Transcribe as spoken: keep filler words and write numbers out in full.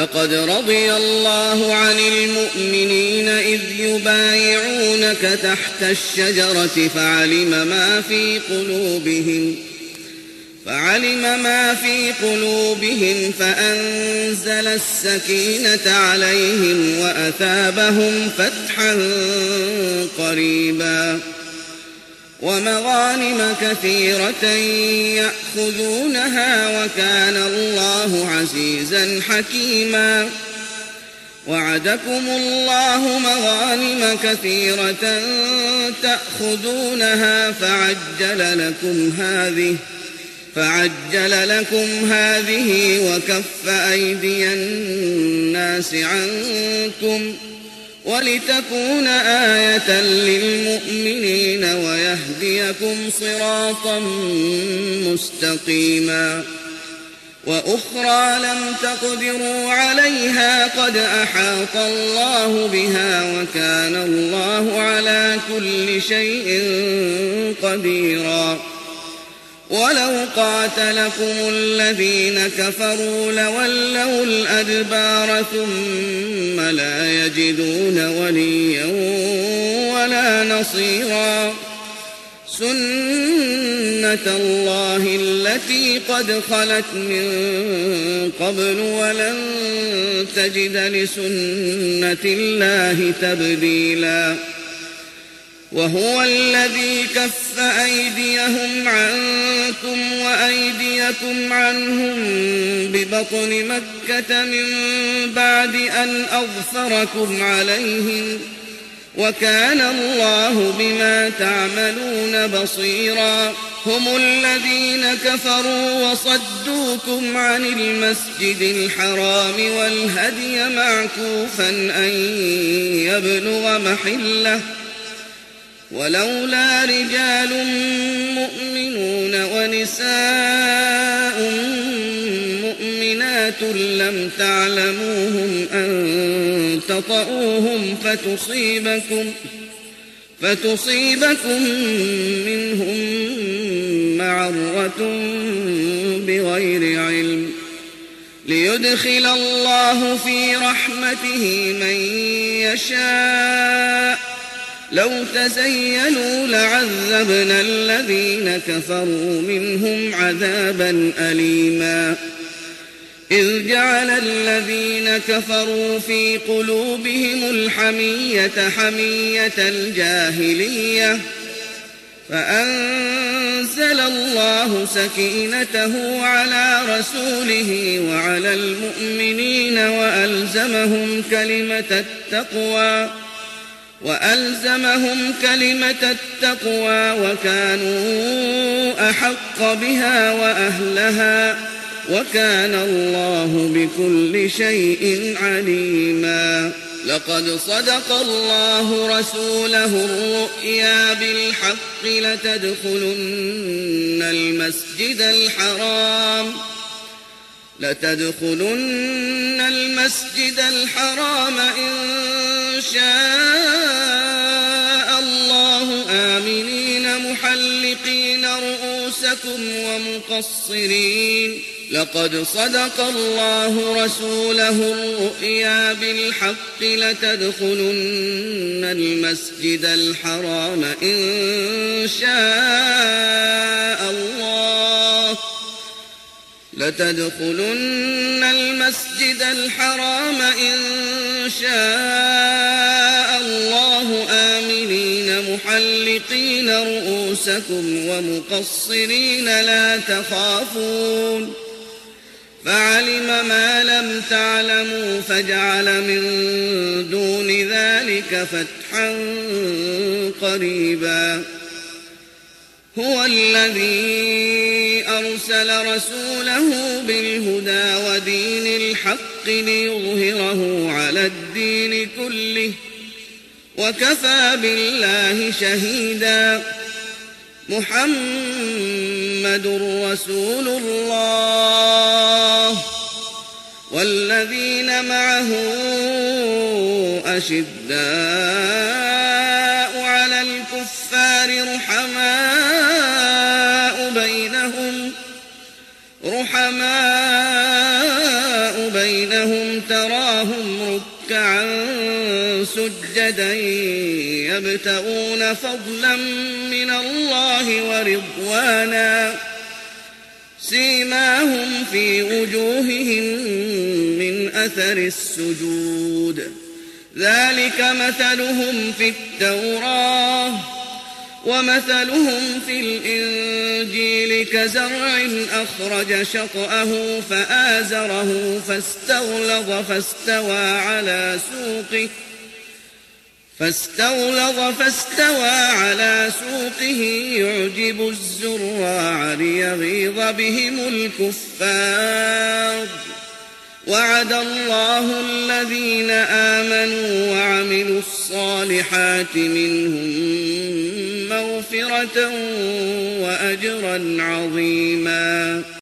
لقد رضي الله عن المؤمنين إذ يبايعونك تحت الشجرة فعلم ما في قلوبهم فعلم ما في قلوبهم فأنزل السكينة عليهم وأثابهم فتحا قريبا ومغانم كثيرة يأخذونها وكان الله عزيزا حكيما وعدكم الله مغانم كثيرة تأخذونها فعجل لكم هذه فعجل لكم هذه وكف أيدي الناس عنكم ولتكون آية للمؤمنين ويهديكم صراطا مستقيما وأخرى لم تقدروا عليها قد أحاط الله بها وكان الله على كل شيء قديرا ولو قاتلكم الذين كفروا لولوا الأدبار ثم لا يجدون وليا ولا نصيرا سنة الله التي قد خلت من قبل ولن تجد لسنة الله تبديلا وهو الذي كف أيديهم عنكم وأيديكم عنهم ببطن مكة من بعد أن أظفركم عليهم وكان الله بما تعملون بصيرا هم الذين كفروا وصدوكم عن المسجد الحرام والهدي معكوفا أن يبلغ محله ولولا رجال مؤمنون ونساء مؤمنات لم تعلموهم أن تطؤوهم فتصيبكم فتصيبكم منهم معرة بغير علم ليدخل الله في رحمته من يشاء لو تزينوا لعذبنا الذين كفروا منهم عذابا أليما إذ جعل الذين كفروا في قلوبهم الحمية حمية الجاهلية فأنزل الله سكينته على رسوله وعلى المؤمنين وألزمهم كلمة التقوى وألزمهم كلمة التقوى وكانوا أحق بها وأهلها وكان الله بكل شيء عليما لقد صدق الله رسوله الرؤيا بالحق لتدخلن المسجد الحرام لتدخلن المسجد الحرام إن شاء الله آمنين محلقين رؤوسكم ومقصرين لقد صدق الله رسوله الرؤيا بالحق لتدخلن المسجد الحرام إن شاء الله لتدخلن المسجد الحرام إن شاء الله آمنين محلقين رؤوسكم ومقصرين لا تخافون فعلم ما لم تعلموا فجعل من دون ذلك فتحا قريبا هو الذي أرسل رسوله بالهدى ودين الحق ليظهره على الدين كله وكفى بالله شهيدا محمد رسول الله والذين معه أشداء على الكفار رحماء بينهم رحماء بينهم تراهم ركعا سجدا يبتغون فضلا من الله ورضوانا سيماهم في وجوههم من أثر السجود ذلك مثلهم في التوراة ومثلهم في الإنجيل كزرع أخرج شطأه فآزره فاستغلظ فاستوى على سوقه فاستغلظ فاستوى على سوقه يعجب الزراع ليغيظ بهم الكفار وعد الله الذين آمنوا وعملوا الصالحات منهم مغفرة وأجرا عظيما.